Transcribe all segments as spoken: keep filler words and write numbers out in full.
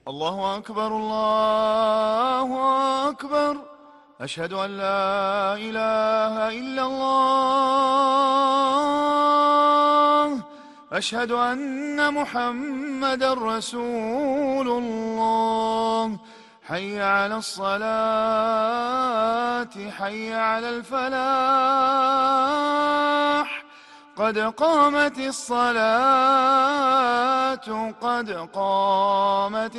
الله أكبر الله أكبر. أشهد أن لا إله إلا الله. أشهد أن محمدا رسول الله. حي على الصلاة حي على الفلاح. قد قامت الصلاة قد قامت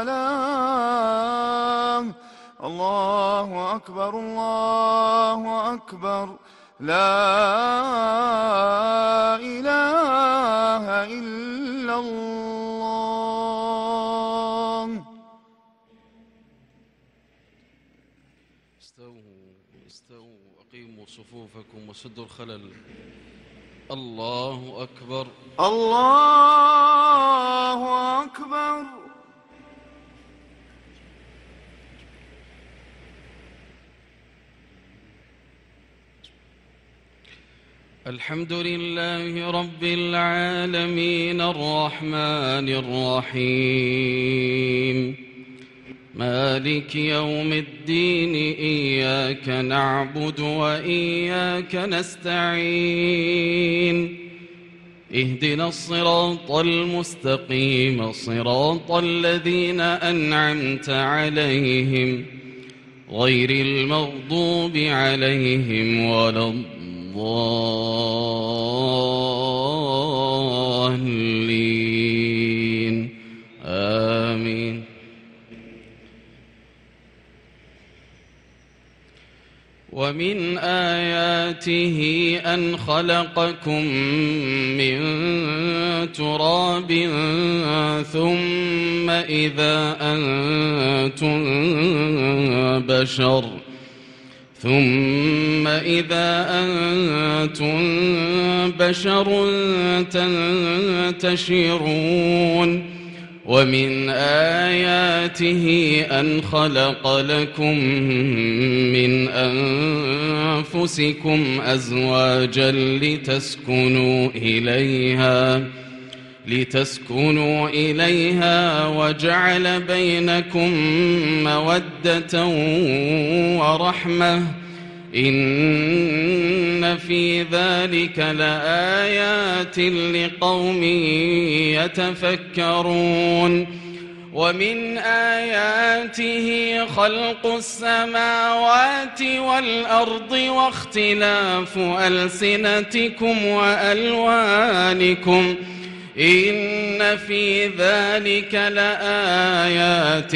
الصلاة. الله أكبر الله أكبر. لا إله إلا الله. استووا استووا أقيموا صفوفكم وسدوا الخلل. الله أكبر الله أكبر. الحمد لله رب العالمين الرحمن الرحيم مالك يوم الدين. إياك نعبد وإياك نستعين. اهدنا الصراط المستقيم صراط الذين أنعمت عليهم غير المغضوب عليهم ولا الضالين. آمين. ومن آياته أن خلقكم من تراب ثم إذا أنتم بشر ثم إذا أنتم بشر تنتشرون. ومن آياته أن خلق لكم من أنفسكم أزواجا لتسكنوا إليها لتسكنوا إليها وجعل بينكم مودة ورحمة. إن في ذلك لآيات لقوم يتفكرون. ومن آياته خلق السماوات والأرض واختلاف ألسنتكم وألوانكم. إن في ذلك لآيات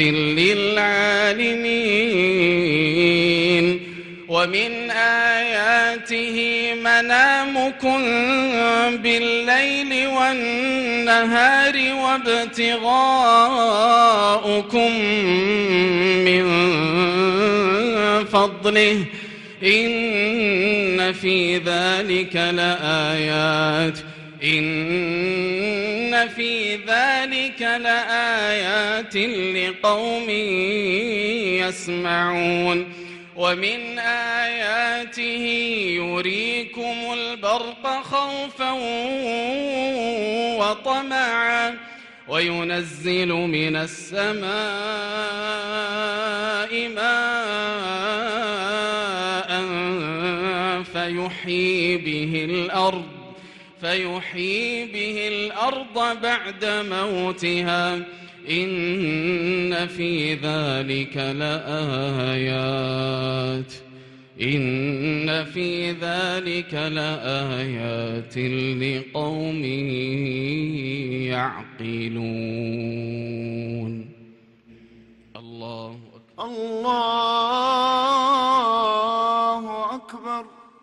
للعالمين. ومن آياته منامكم بالليل والنهار وابتغاؤكم من فضله. إن في ذلك لآيات إن في ذلك لآيات لقوم يسمعون. ومن آياته يريكم البرق خوفا وطمعا وينزل من السماء ماء فيحيي به الأرض فيحيي به الأرض بعد موتها. إن في ذلك لآيات إن في ذلك لآيات لقوم يعقلون. الله أكبر الله أكبر.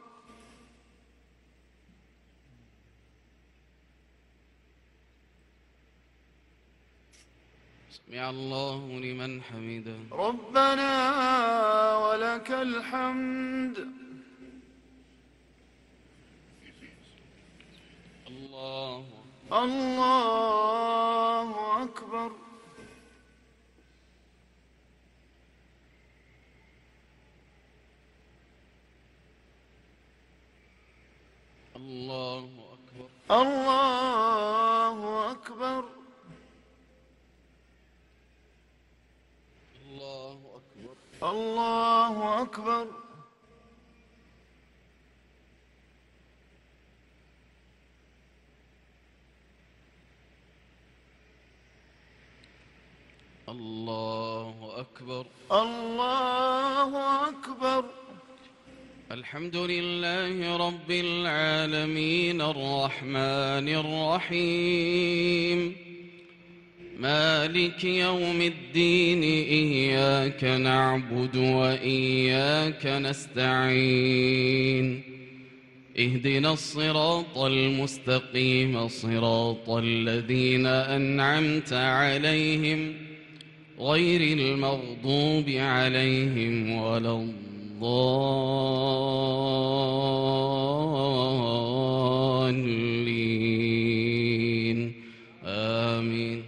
سمع الله لمن حمده. ربنا ولك الحمد. الله الله أكبر. الله أكبر الله أكبر. الله أكبر. الله أكبر. الله أكبر. الحمد لله رب العالمين الرحمن الرحيم مالك يوم الدين إياك نعبد وإياك نستعين اهدنا الصراط المستقيم صراط الذين أنعمت عليهم غير المغضوب عليهم ولا الضالين آمين.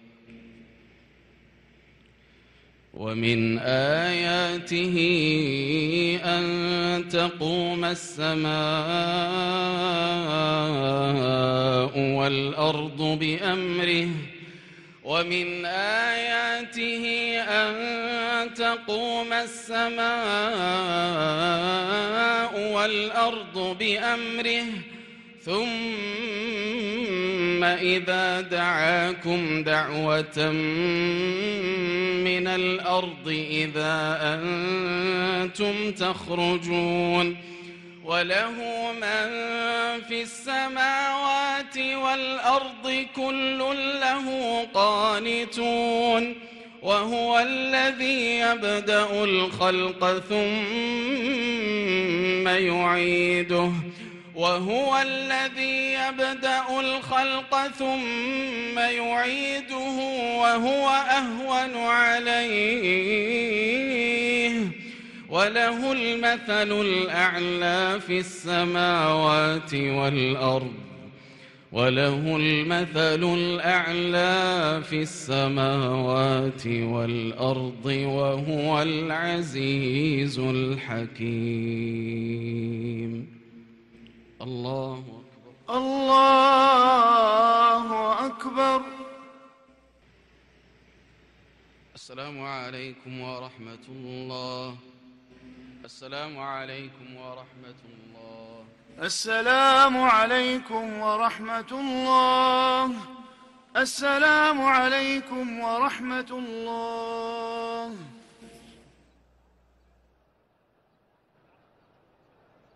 ومن آياته أن تقوم السماء والأرض بأمره ومن آياته أن تقوم السماء والأرض بأمره ثم إذا دعاكم دعوة من الأرض إذا أنتم تخرجون وله من في السماوات والأرض كل له قانتون وهو الذي يبدأ الخلق ثم يعيده وهو الذي يبدأ الخلق ثم يعيده وهو أهون عليه وله المثل الأعلى في السماوات والأرض وله المثل الأعلى في السماوات والأرض وهو العزيز الحكيم. الله أكبر. الله أكبر. السلام عليكم ورحمة الله. السلام عليكم ورحمة الله. السلام عليكم ورحمة الله. السلام عليكم ورحمة الله.